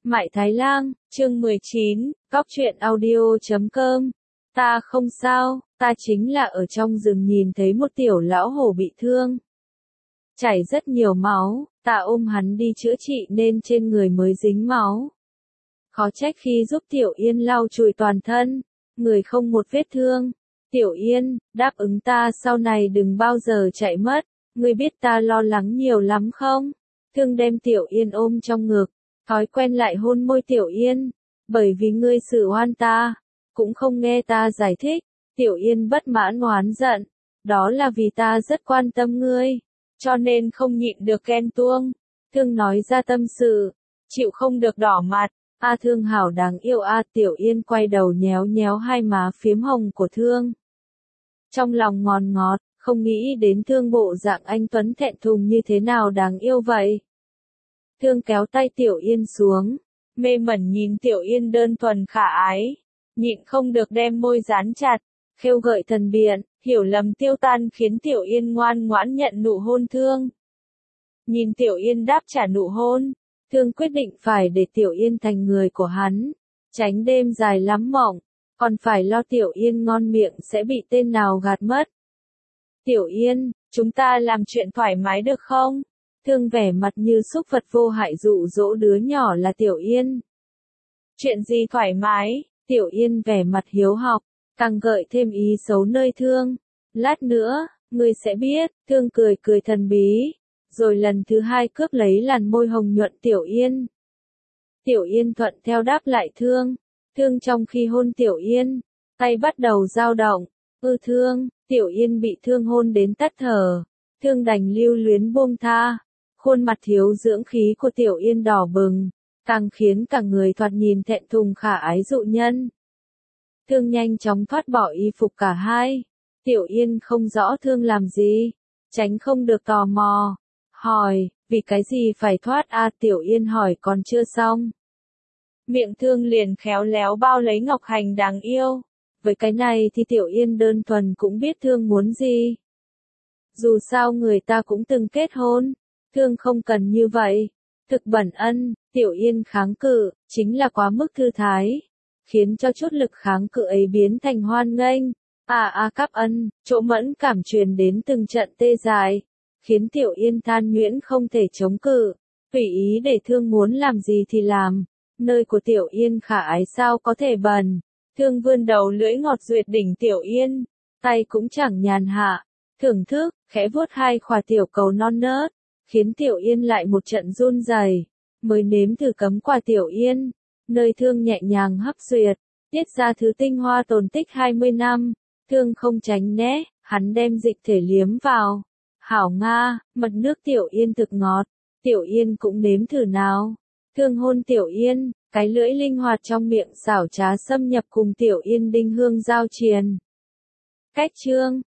Mại Thái Lang, chương 19, Cóc truyện audio.com. Ta không sao, ta chính là ở trong rừng nhìn thấy một tiểu lão hổ bị thương. Chảy rất nhiều máu, ta ôm hắn đi chữa trị nên trên người mới dính máu. Khó trách khi giúp Tiểu Yên lau chùi toàn thân, người không một vết thương. Tiểu Yên, đáp ứng ta sau này đừng bao giờ chạy mất, ngươi biết ta lo lắng nhiều lắm không? Thương đem Tiểu Yên ôm trong ngực, thói quen lại hôn môi Tiểu Yên, bởi vì ngươi xử oan ta, cũng không nghe ta giải thích. Tiểu Yên bất mãn oán giận, đó là vì ta rất quan tâm ngươi, cho nên không nhịn được ghen tuông. Thương nói ra tâm sự, chịu không được đỏ mặt. A Thương hảo đáng yêu a. Tiểu Yên quay đầu nhéo nhéo hai má phiếm hồng của Thương. Trong lòng ngon ngọt, không nghĩ đến Thương bộ dạng anh tuấn thẹn thùng như thế nào đáng yêu vậy. Thương kéo tay Tiểu Yên xuống, mê mẩn nhìn Tiểu Yên đơn thuần khả ái, nhịn không được đem môi dán chặt, khêu gợi thần biện, hiểu lầm tiêu tan khiến Tiểu Yên ngoan ngoãn nhận nụ hôn Thương. Nhìn Tiểu Yên đáp trả nụ hôn, Thương quyết định phải để Tiểu Yên thành người của hắn, tránh đêm dài lắm mộng, còn phải lo Tiểu Yên ngon miệng sẽ bị tên nào gạt mất. Tiểu Yên, chúng ta làm chuyện thoải mái được không? Thương vẻ mặt như súc vật vô hại dụ dỗ đứa nhỏ là Tiểu Yên. Chuyện gì thoải mái? Tiểu Yên vẻ mặt hiếu học, càng gợi thêm ý xấu nơi Thương. Lát nữa, ngươi sẽ biết. Thương cười cười thần bí, rồi lần thứ hai cướp lấy làn môi hồng nhuận Tiểu Yên. Tiểu Yên thuận theo đáp lại Thương. Thương trong khi hôn Tiểu Yên, tay bắt đầu dao động. Thương, Tiểu Yên bị Thương hôn đến tắt thở. Thương đành lưu luyến buông tha. Khuôn mặt thiếu dưỡng khí của Tiểu Yên đỏ bừng, càng khiến cả người thoạt nhìn thẹn thùng khả ái dụ nhân. Thương nhanh chóng thoát bỏ y phục cả hai. Tiểu Yên không rõ Thương làm gì, tránh không được tò mò, hỏi, vì cái gì phải thoát a? Tiểu Yên hỏi còn chưa xong. Miệng Thương liền khéo léo bao lấy ngọc hành đáng yêu. Với cái này thì Tiểu Yên đơn thuần cũng biết Thương muốn gì. Dù sao người ta cũng từng kết hôn. Thương không cần như vậy. Thực bẩn ân, Tiểu Yên kháng cự, chính là quá mức thư thái, khiến cho chút lực kháng cự ấy biến thành hoan nghênh. Cáp ân, chỗ mẫn cảm truyền đến từng trận tê dại, khiến Tiểu Yên than nhuyễn không thể chống cự, tùy ý để Thương muốn làm gì thì làm. Nơi của Tiểu Yên khả ái sao có thể bẩn. Thương vươn đầu lưỡi ngọt duyệt đỉnh Tiểu Yên, tay cũng chẳng nhàn hạ, thưởng thức, khẽ vuốt hai khỏa tiểu cầu non nớt, khiến Tiểu Yên lại một trận run rẩy, mới nếm thử cấm qua Tiểu Yên, nơi Thương nhẹ nhàng hấp duyệt, tiết ra thứ tinh hoa tồn tích 20 năm, Thương không tránh né, hắn đem dịch thể liếm vào. Hảo Nga, mật nước Tiểu Yên thực ngọt, Tiểu Yên cũng nếm thử nào. Thương hôn Tiểu Yên, cái lưỡi linh hoạt trong miệng xảo trá xâm nhập cùng Tiểu Yên đinh hương giao triền. Cách chương